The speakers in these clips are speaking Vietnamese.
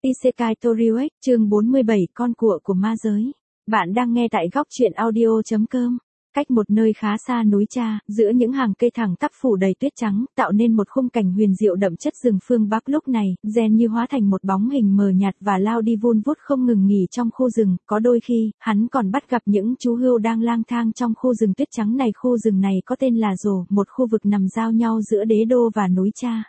Isekai Toriuek, chương 47, con của ma giới. Bạn đang nghe tại góc truyện audio.com. Cách một nơi khá xa núi Cha, giữa những hàng cây thẳng tắp phủ đầy tuyết trắng, tạo nên một khung cảnh huyền diệu đậm chất rừng phương Bắc. Lúc này, Gen như hóa thành một bóng hình mờ nhạt và lao đi vun vút không ngừng nghỉ trong khu rừng. Có đôi khi, hắn còn bắt gặp những chú hươu đang lang thang trong khu rừng tuyết trắng này. Khu rừng này có tên là Rồ, một khu vực nằm giao nhau giữa đế đô và núi Cha.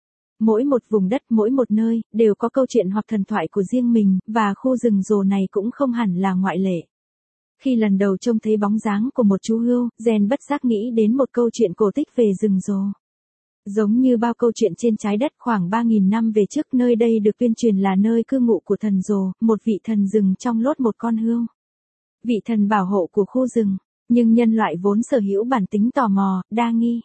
Mỗi một vùng đất, mỗi một nơi, đều có câu chuyện hoặc thần thoại của riêng mình, và khu rừng Rồ này cũng không hẳn là ngoại lệ. Khi lần đầu trông thấy bóng dáng của một chú hươu, Gen bất giác nghĩ đến một câu chuyện cổ tích về rừng Rồ. Giống như bao câu chuyện trên trái đất, khoảng 3.000 năm về trước, nơi đây được tuyên truyền là nơi cư ngụ của thần Rồ, một vị thần rừng trong lốt một con hươu. Vị thần bảo hộ của khu rừng, nhưng nhân loại vốn sở hữu bản tính tò mò, đa nghi.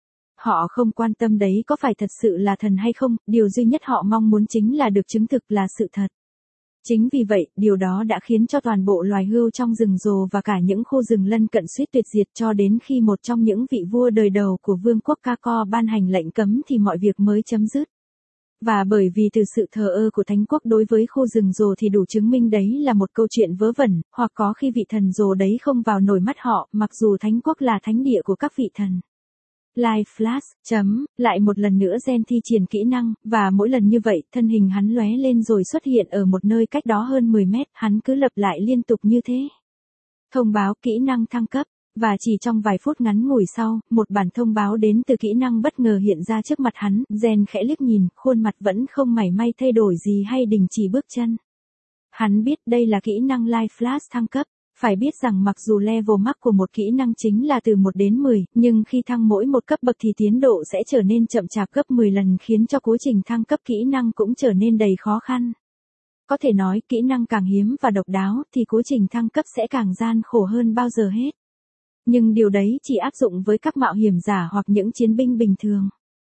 Họ không quan tâm đấy có phải thật sự là thần hay không, điều duy nhất họ mong muốn chính là được chứng thực là sự thật. Chính vì vậy, điều đó đã khiến cho toàn bộ loài hươu trong rừng Rồ và cả những khu rừng lân cận suýt tuyệt diệt, cho đến khi một trong những vị vua đời đầu của vương quốc Kako ban hành lệnh cấm thì mọi việc mới chấm dứt. Và bởi vì từ sự thờ ơ của Thánh quốc đối với khu rừng Rồ thì đủ chứng minh đấy là một câu chuyện vớ vẩn, hoặc có khi vị thần Rồ đấy không vào nổi mắt họ, mặc dù Thánh quốc là thánh địa của các vị thần. Live Flash, lại một lần nữa Gen thi triển kỹ năng, và mỗi lần như vậy, thân hình hắn lóe lên rồi xuất hiện ở một nơi cách đó hơn 10 mét, hắn cứ lặp lại liên tục như thế. Thông báo kỹ năng thăng cấp, và chỉ trong vài phút ngắn ngủi sau, một bản thông báo đến từ kỹ năng bất ngờ hiện ra trước mặt hắn. Gen khẽ liếc nhìn, khuôn mặt vẫn không mảy may thay đổi gì hay đình chỉ bước chân. Hắn biết đây là kỹ năng Live Flash thăng cấp. Phải biết rằng mặc dù level max của một kỹ năng chính là từ 1 đến 10, nhưng khi thăng mỗi một cấp bậc thì tiến độ sẽ trở nên chậm chạp gấp 10 lần, khiến cho quá trình thăng cấp kỹ năng cũng trở nên đầy khó khăn. Có thể nói, kỹ năng càng hiếm và độc đáo thì quá trình thăng cấp sẽ càng gian khổ hơn bao giờ hết. Nhưng điều đấy chỉ áp dụng với các mạo hiểm giả hoặc những chiến binh bình thường.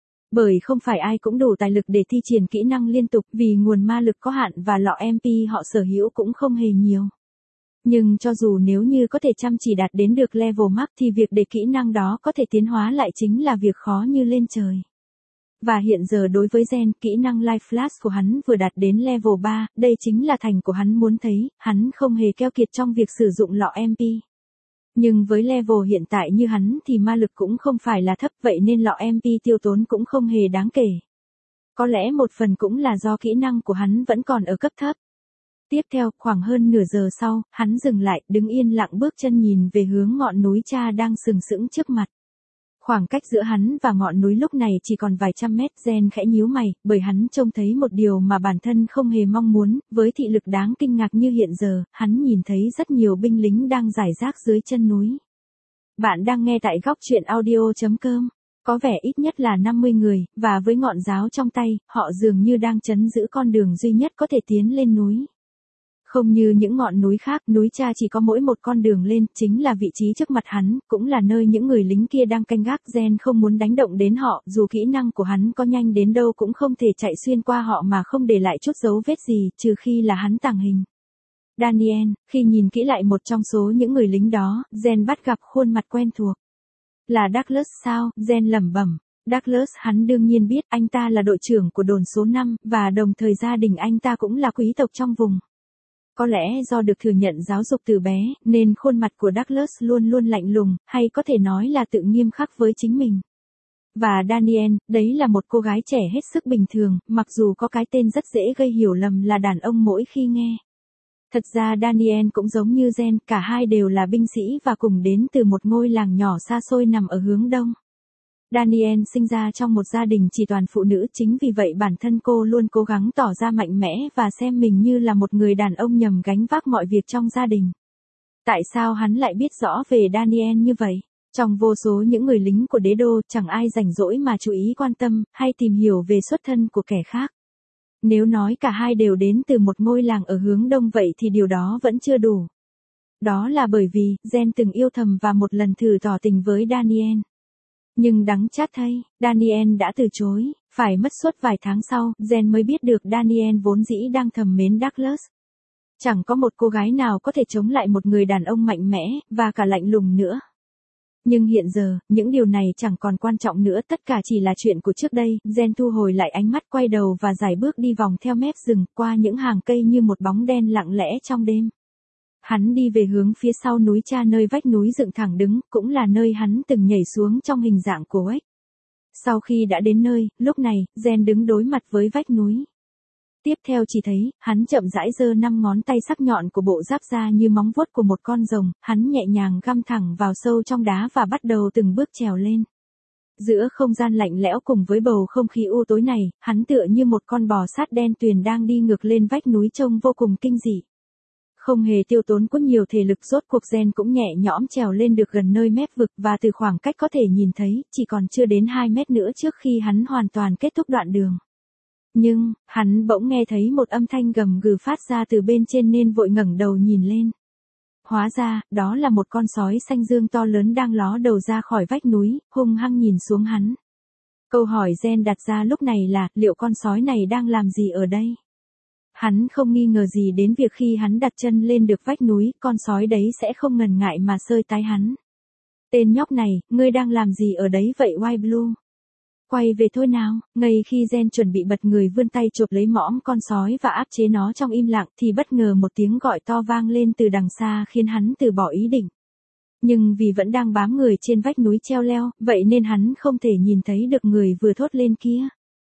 Bởi không phải ai cũng đủ tài lực để thi triển kỹ năng liên tục, vì nguồn ma lực có hạn và lọ MP họ sở hữu cũng không hề nhiều. Nhưng cho dù nếu như có thể chăm chỉ đạt đến được level max thì việc để kỹ năng đó có thể tiến hóa lại chính là việc khó như lên trời. Và hiện giờ đối với Gen, kỹ năng Live Flash của hắn vừa đạt đến level 3, đây chính là thành của hắn muốn thấy, hắn không hề keo kiệt trong việc sử dụng lọ MP. Nhưng với level hiện tại như hắn thì ma lực cũng không phải là thấp, vậy nên lọ MP tiêu tốn cũng không hề đáng kể. Có lẽ một phần cũng là do kỹ năng của hắn vẫn còn ở cấp thấp. Tiếp theo, khoảng hơn nửa giờ sau, hắn dừng lại, đứng yên lặng bước chân nhìn về hướng ngọn núi Cha đang sừng sững trước mặt. Khoảng cách giữa hắn và ngọn núi lúc này chỉ còn vài trăm mét. Gen khẽ nhíu mày, bởi hắn trông thấy một điều mà bản thân không hề mong muốn, với thị lực đáng kinh ngạc như hiện giờ, hắn nhìn thấy rất nhiều binh lính đang rải rác dưới chân núi. Bạn đang nghe tại góc truyện audio.com. Có vẻ ít nhất là 50 người, và với ngọn giáo trong tay, họ dường như đang trấn giữ con đường duy nhất có thể tiến lên núi. Không như những ngọn núi khác, núi Cha chỉ có mỗi một con đường lên, chính là vị trí trước mặt hắn, cũng là nơi những người lính kia đang canh gác. Gen không muốn đánh động đến họ, dù kỹ năng của hắn có nhanh đến đâu cũng không thể chạy xuyên qua họ mà không để lại chút dấu vết gì, trừ khi là hắn tàng hình. Daniel, khi nhìn kỹ lại một trong số những người lính đó, Gen bắt gặp khuôn mặt quen thuộc. Là Douglas sao? Gen lẩm bẩm. Douglas, hắn đương nhiên biết, anh ta là đội trưởng của đồn số 5, và đồng thời gia đình anh ta cũng là quý tộc trong vùng. Có lẽ do được thừa nhận giáo dục từ bé, nên khuôn mặt của Douglas luôn luôn lạnh lùng, hay có thể nói là tự nghiêm khắc với chính mình. Và Daniel, đấy là một cô gái trẻ hết sức bình thường, mặc dù có cái tên rất dễ gây hiểu lầm là đàn ông mỗi khi nghe. Thật ra Daniel cũng giống như Gen, cả hai đều là binh sĩ và cùng đến từ một ngôi làng nhỏ xa xôi nằm ở hướng đông. Daniel sinh ra trong một gia đình chỉ toàn phụ nữ, chính vì vậy bản thân cô luôn cố gắng tỏ ra mạnh mẽ và xem mình như là một người đàn ông nhằm gánh vác mọi việc trong gia đình. Tại sao hắn lại biết rõ về Daniel như vậy? Trong vô số những người lính của đế đô, chẳng ai rảnh rỗi mà chú ý quan tâm, hay tìm hiểu về xuất thân của kẻ khác. Nếu nói cả hai đều đến từ một ngôi làng ở hướng đông vậy thì điều đó vẫn chưa đủ. Đó là bởi vì, Gen từng yêu thầm và một lần thử tỏ tình với Daniel. Nhưng đắng chát thay, Daniel đã từ chối, phải mất suốt vài tháng sau, Gen mới biết được Daniel vốn dĩ đang thầm mến Douglas. Chẳng có một cô gái nào có thể chống lại một người đàn ông mạnh mẽ, và cả lạnh lùng nữa. Nhưng hiện giờ, những điều này chẳng còn quan trọng nữa, tất cả chỉ là chuyện của trước đây. Gen thu hồi lại ánh mắt, quay đầu và giải bước đi vòng theo mép rừng, qua những hàng cây như một bóng đen lặng lẽ trong đêm. Hắn đi về hướng phía sau núi Cha, nơi vách núi dựng thẳng đứng, cũng là nơi hắn từng nhảy xuống trong hình dạng của Oách. Sau khi đã đến nơi, lúc này, Gen đứng đối mặt với vách núi. Tiếp theo chỉ thấy, hắn chậm rãi giơ 5 ngón tay sắc nhọn của bộ giáp ra như móng vuốt của một con rồng, hắn nhẹ nhàng găm thẳng vào sâu trong đá và bắt đầu từng bước trèo lên. Giữa không gian lạnh lẽo cùng với bầu không khí u tối này, hắn tựa như một con bò sát đen tuyền đang đi ngược lên vách núi trông vô cùng kinh dị. Không hề tiêu tốn quá nhiều thể lực, rốt cuộc Gen cũng nhẹ nhõm trèo lên được gần nơi mép vực, và từ khoảng cách có thể nhìn thấy, chỉ còn chưa đến 2 mét nữa trước khi hắn hoàn toàn kết thúc đoạn đường. Nhưng, hắn bỗng nghe thấy một âm thanh gầm gừ phát ra từ bên trên nên vội ngẩng đầu nhìn lên. Hóa ra, đó là một con sói xanh dương to lớn đang ló đầu ra khỏi vách núi, hung hăng nhìn xuống hắn. Câu hỏi Gen đặt ra lúc này là, liệu con sói này đang làm gì ở đây? Hắn không nghi ngờ gì đến việc khi hắn đặt chân lên được vách núi, con sói đấy sẽ không ngần ngại mà sơi tái hắn. Tên nhóc này, ngươi đang làm gì ở đấy vậy White Blue? Quay về thôi nào. Ngay khi Gen chuẩn bị bật người vươn tay chộp lấy mõm con sói và áp chế nó trong im lặng, thì bất ngờ một tiếng gọi to vang lên từ đằng xa khiến hắn từ bỏ ý định. Nhưng vì vẫn đang bám người trên vách núi treo leo, vậy nên hắn không thể nhìn thấy được người vừa thốt lên kia.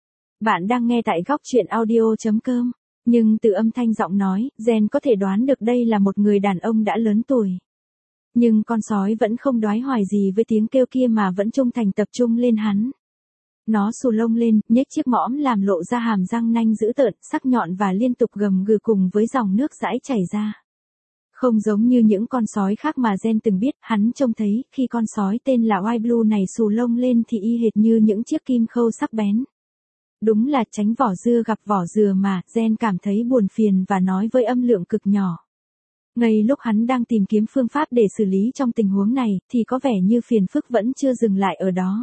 Bạn đang nghe tại góc truyện audio.com. Nhưng từ âm thanh giọng nói, Gen có thể đoán được đây là một người đàn ông đã lớn tuổi. Nhưng con sói vẫn không đoái hoài gì với tiếng kêu kia mà vẫn trung thành tập trung lên hắn. Nó xù lông lên, nhếch chiếc mõm làm lộ ra hàm răng nanh dữ tợn, sắc nhọn và liên tục gầm gừ cùng với dòng nước dãi chảy ra. Không giống như những con sói khác mà Gen từng biết, hắn trông thấy, khi con sói tên là White Blue này xù lông lên thì y hệt như những chiếc kim khâu sắc bén. Đúng là tránh vỏ dưa gặp vỏ dừa mà, Gen cảm thấy buồn phiền và nói với âm lượng cực nhỏ. Ngay lúc hắn đang tìm kiếm phương pháp để xử lý trong tình huống này, thì có vẻ như phiền phức vẫn chưa dừng lại ở đó.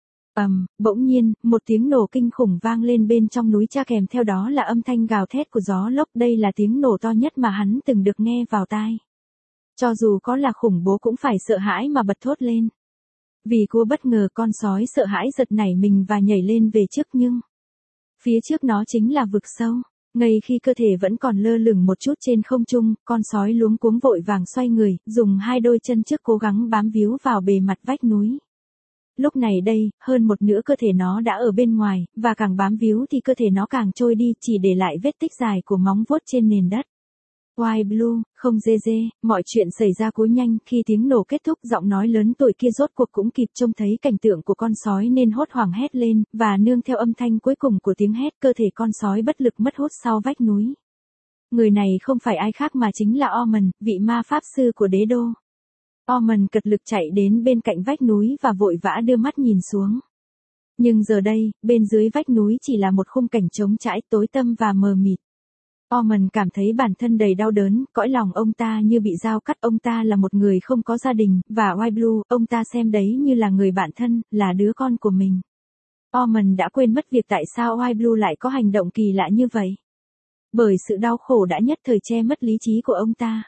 Bỗng nhiên, một tiếng nổ kinh khủng vang lên bên trong núi Cha, kèm theo đó là âm thanh gào thét của gió lốc, đây là tiếng nổ to nhất mà hắn từng được nghe vào tai. Cho dù có là khủng bố cũng phải sợ hãi mà bật thốt lên. Vì cua bất ngờ, con sói sợ hãi giật nảy mình và nhảy lên về trước, nhưng phía trước nó chính là vực sâu. Ngay khi cơ thể vẫn còn lơ lửng một chút trên không trung, con sói luống cuống vội vàng xoay người, dùng 2 đôi chân trước cố gắng bám víu vào bề mặt vách núi. Lúc này đây, hơn một nửa cơ thể nó đã ở bên ngoài, và càng bám víu thì cơ thể nó càng trôi đi, chỉ để lại vết tích dài của móng vuốt trên nền đất. White Blue, không dê dê, mọi chuyện xảy ra quá nhanh, khi tiếng nổ kết thúc, giọng nói lớn tuổi kia rốt cuộc cũng kịp trông thấy cảnh tượng của con sói nên hốt hoảng hét lên, và nương theo âm thanh cuối cùng của tiếng hét, cơ thể con sói bất lực mất hút sau vách núi. Người này không phải ai khác mà chính là Omen, vị ma pháp sư của đế đô. Omen cật lực chạy đến bên cạnh vách núi và vội vã đưa mắt nhìn xuống. Nhưng giờ đây, bên dưới vách núi chỉ là một khung cảnh trống trải, tối tăm và mờ mịt. Omen cảm thấy bản thân đầy đau đớn, cõi lòng ông ta như bị dao cắt, ông ta là một người không có gia đình, và White Blue, ông ta xem đấy như là người bạn thân, là đứa con của mình. Omen đã quên mất việc tại sao White Blue lại có hành động kỳ lạ như vậy. Bởi sự đau khổ đã nhất thời che mất lý trí của ông ta.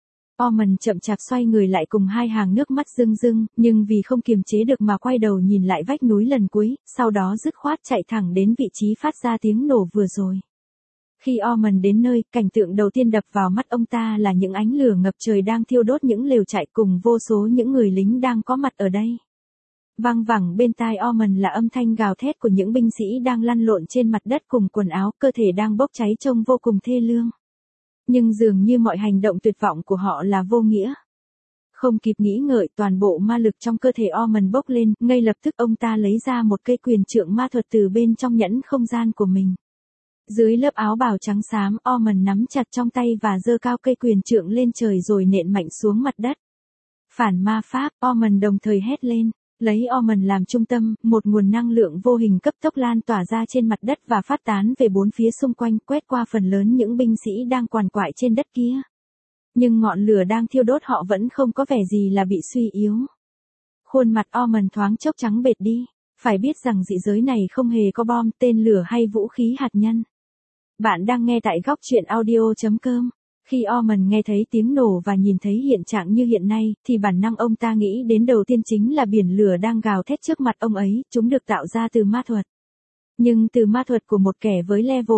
Omen chậm chạp xoay người lại cùng 2 hàng nước mắt rưng rưng, nhưng vì không kiềm chế được mà quay đầu nhìn lại vách núi lần cuối, sau đó dứt khoát chạy thẳng đến vị trí phát ra tiếng nổ vừa rồi. Khi Omen đến nơi, cảnh tượng đầu tiên đập vào mắt ông ta là những ánh lửa ngập trời đang thiêu đốt những lều trại cùng vô số những người lính đang có mặt ở đây. Vang vẳng bên tai Omen là âm thanh gào thét của những binh sĩ đang lăn lộn trên mặt đất cùng quần áo, cơ thể đang bốc cháy trông vô cùng thê lương. Nhưng dường như mọi hành động tuyệt vọng của họ là vô nghĩa. Không kịp nghĩ ngợi, toàn bộ ma lực trong cơ thể Omen bốc lên, ngay lập tức ông ta lấy ra một cây quyền trượng ma thuật từ bên trong nhẫn không gian của mình. Dưới lớp áo bào trắng xám, Omen nắm chặt trong tay và giơ cao cây quyền trượng lên trời rồi nện mạnh xuống mặt đất. Phản ma pháp, Omen đồng thời hét lên. Lấy Omen làm trung tâm, một nguồn năng lượng vô hình cấp tốc lan tỏa ra trên mặt đất và phát tán về 4 phía xung quanh, quét qua phần lớn những binh sĩ đang quằn quại trên đất kia. Nhưng ngọn lửa đang thiêu đốt họ vẫn không có vẻ gì là bị suy yếu. Khuôn mặt Omen thoáng chốc trắng bệch đi. Phải biết rằng dị giới này không hề có bom, tên lửa hay vũ khí hạt nhân. Bạn đang nghe tại góc truyện audio.com. Khi Ormond nghe thấy tiếng nổ và nhìn thấy hiện trạng như hiện nay, thì bản năng ông ta nghĩ đến đầu tiên chính là biển lửa đang gào thét trước mặt ông ấy, chúng được tạo ra từ ma thuật. Nhưng từ ma thuật của một kẻ với level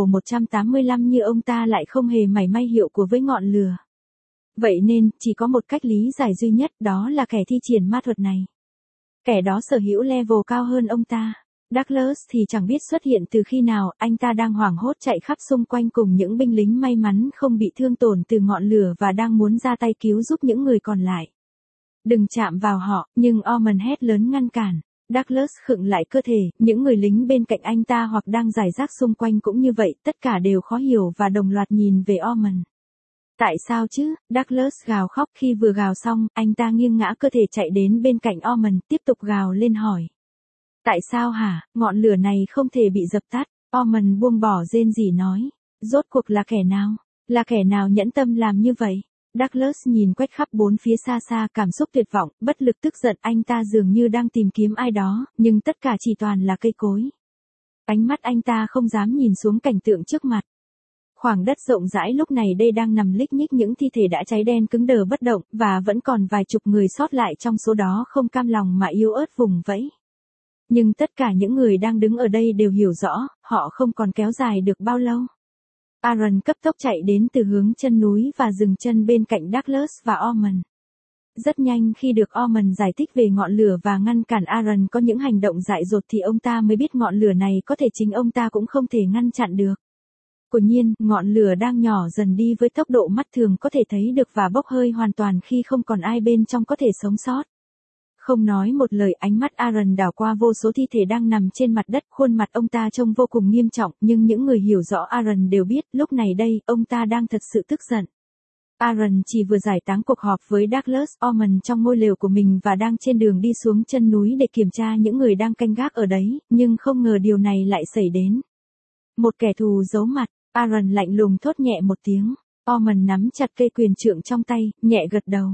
185 như ông ta lại không hề mảy may hiệu quả với ngọn lửa. Vậy nên, chỉ có một cách lý giải duy nhất, đó là kẻ thi triển ma thuật này. Kẻ đó sở hữu level cao hơn ông ta. Douglas thì chẳng biết xuất hiện từ khi nào, anh ta đang hoảng hốt chạy khắp xung quanh cùng những binh lính may mắn không bị thương tổn từ ngọn lửa và đang muốn ra tay cứu giúp những người còn lại. Đừng chạm vào họ, nhưng Ormond hét lớn ngăn cản. Douglas khựng lại cơ thể, những người lính bên cạnh anh ta hoặc đang rải rác xung quanh cũng như vậy, tất cả đều khó hiểu và đồng loạt nhìn về Ormond. Tại sao chứ? Douglas gào khóc, khi vừa gào xong, anh ta nghiêng ngã cơ thể chạy đến bên cạnh Ormond, tiếp tục gào lên hỏi. Tại sao hả? Ngọn lửa này không thể bị dập tắt. Ormond buông bỏ rên rỉ nói. Rốt cuộc là kẻ nào? Là kẻ nào nhẫn tâm làm như vậy? Douglas nhìn quét khắp bốn phía xa xa, cảm xúc tuyệt vọng, bất lực tức giận, anh ta dường như đang tìm kiếm ai đó, nhưng tất cả chỉ toàn là cây cối. Ánh mắt anh ta không dám nhìn xuống cảnh tượng trước mặt. Khoảng đất rộng rãi lúc này đây đang nằm lích nhích những thi thể đã cháy đen cứng đờ bất động, và vẫn còn vài chục người sót lại trong số đó không cam lòng mà yếu ớt vùng vẫy. Nhưng tất cả những người đang đứng ở đây đều hiểu rõ, họ không còn kéo dài được bao lâu. Aaron cấp tốc chạy đến từ hướng chân núi và dừng chân bên cạnh Douglas và Ormond. Rất nhanh khi được Ormond giải thích về ngọn lửa và ngăn cản Aaron có những hành động dại dột thì ông ta mới biết ngọn lửa này có thể chính ông ta cũng không thể ngăn chặn được. Quả nhiên, ngọn lửa đang nhỏ dần đi với tốc độ mắt thường có thể thấy được và bốc hơi hoàn toàn khi không còn ai bên trong có thể sống sót. Không nói một lời, ánh mắt Aaron đảo qua vô số thi thể đang nằm trên mặt đất, khuôn mặt ông ta trông vô cùng nghiêm trọng, nhưng những người hiểu rõ Aaron đều biết, lúc này đây, ông ta đang thật sự tức giận. Aaron chỉ vừa giải tán cuộc họp với Douglas, Ormond trong ngôi lều của mình và đang trên đường đi xuống chân núi để kiểm tra những người đang canh gác ở đấy, nhưng không ngờ điều này lại xảy đến. Một kẻ thù giấu mặt, Aaron lạnh lùng thốt nhẹ một tiếng, Ormond nắm chặt cây quyền trượng trong tay, nhẹ gật đầu.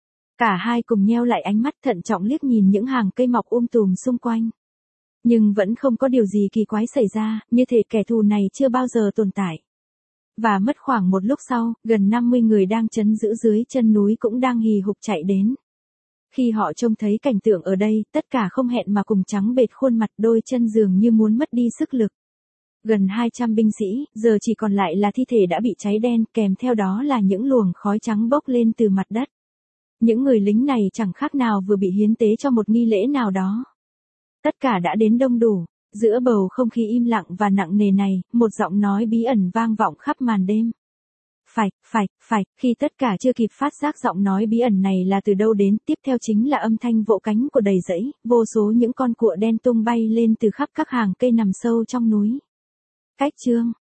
Cả hai cùng nheo lại ánh mắt thận trọng liếc nhìn những hàng cây mọc tùm xung quanh. Nhưng vẫn không có điều gì kỳ quái xảy ra, như thể kẻ thù này chưa bao giờ tồn tại. Và mất khoảng một lúc sau, gần 50 người đang trấn giữ dưới chân núi cũng đang hì hục chạy đến. Khi họ trông thấy cảnh tượng ở đây, tất cả không hẹn mà cùng trắng bệch khuôn mặt, đôi chân dường như muốn mất đi sức lực. Gần 200 binh sĩ, giờ chỉ còn lại là thi thể đã bị cháy đen, kèm theo đó là những luồng khói trắng bốc lên từ mặt đất. Những người lính này chẳng khác nào vừa bị hiến tế cho một nghi lễ nào đó. Tất cả đã đến đông đủ. Giữa bầu không khí im lặng và nặng nề này, một giọng nói bí ẩn vang vọng khắp màn đêm. Phải, khi tất cả chưa kịp phát giác giọng nói bí ẩn này là từ đâu đến, tiếp theo chính là âm thanh vỗ cánh của đầy dãy, vô số những con cụa đen tung bay lên từ khắp các hàng cây nằm sâu trong núi. Cách chương